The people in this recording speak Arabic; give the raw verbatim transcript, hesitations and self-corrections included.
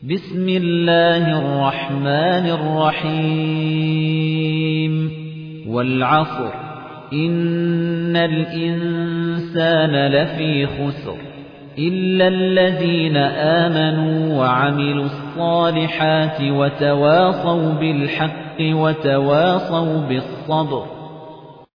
بسم الله الرحمن الرحيم والعصر إن الإنسان لفي خسر إلا الذين آمنوا وعملوا الصالحات وتواصوا بالحق وتواصوا بالصبر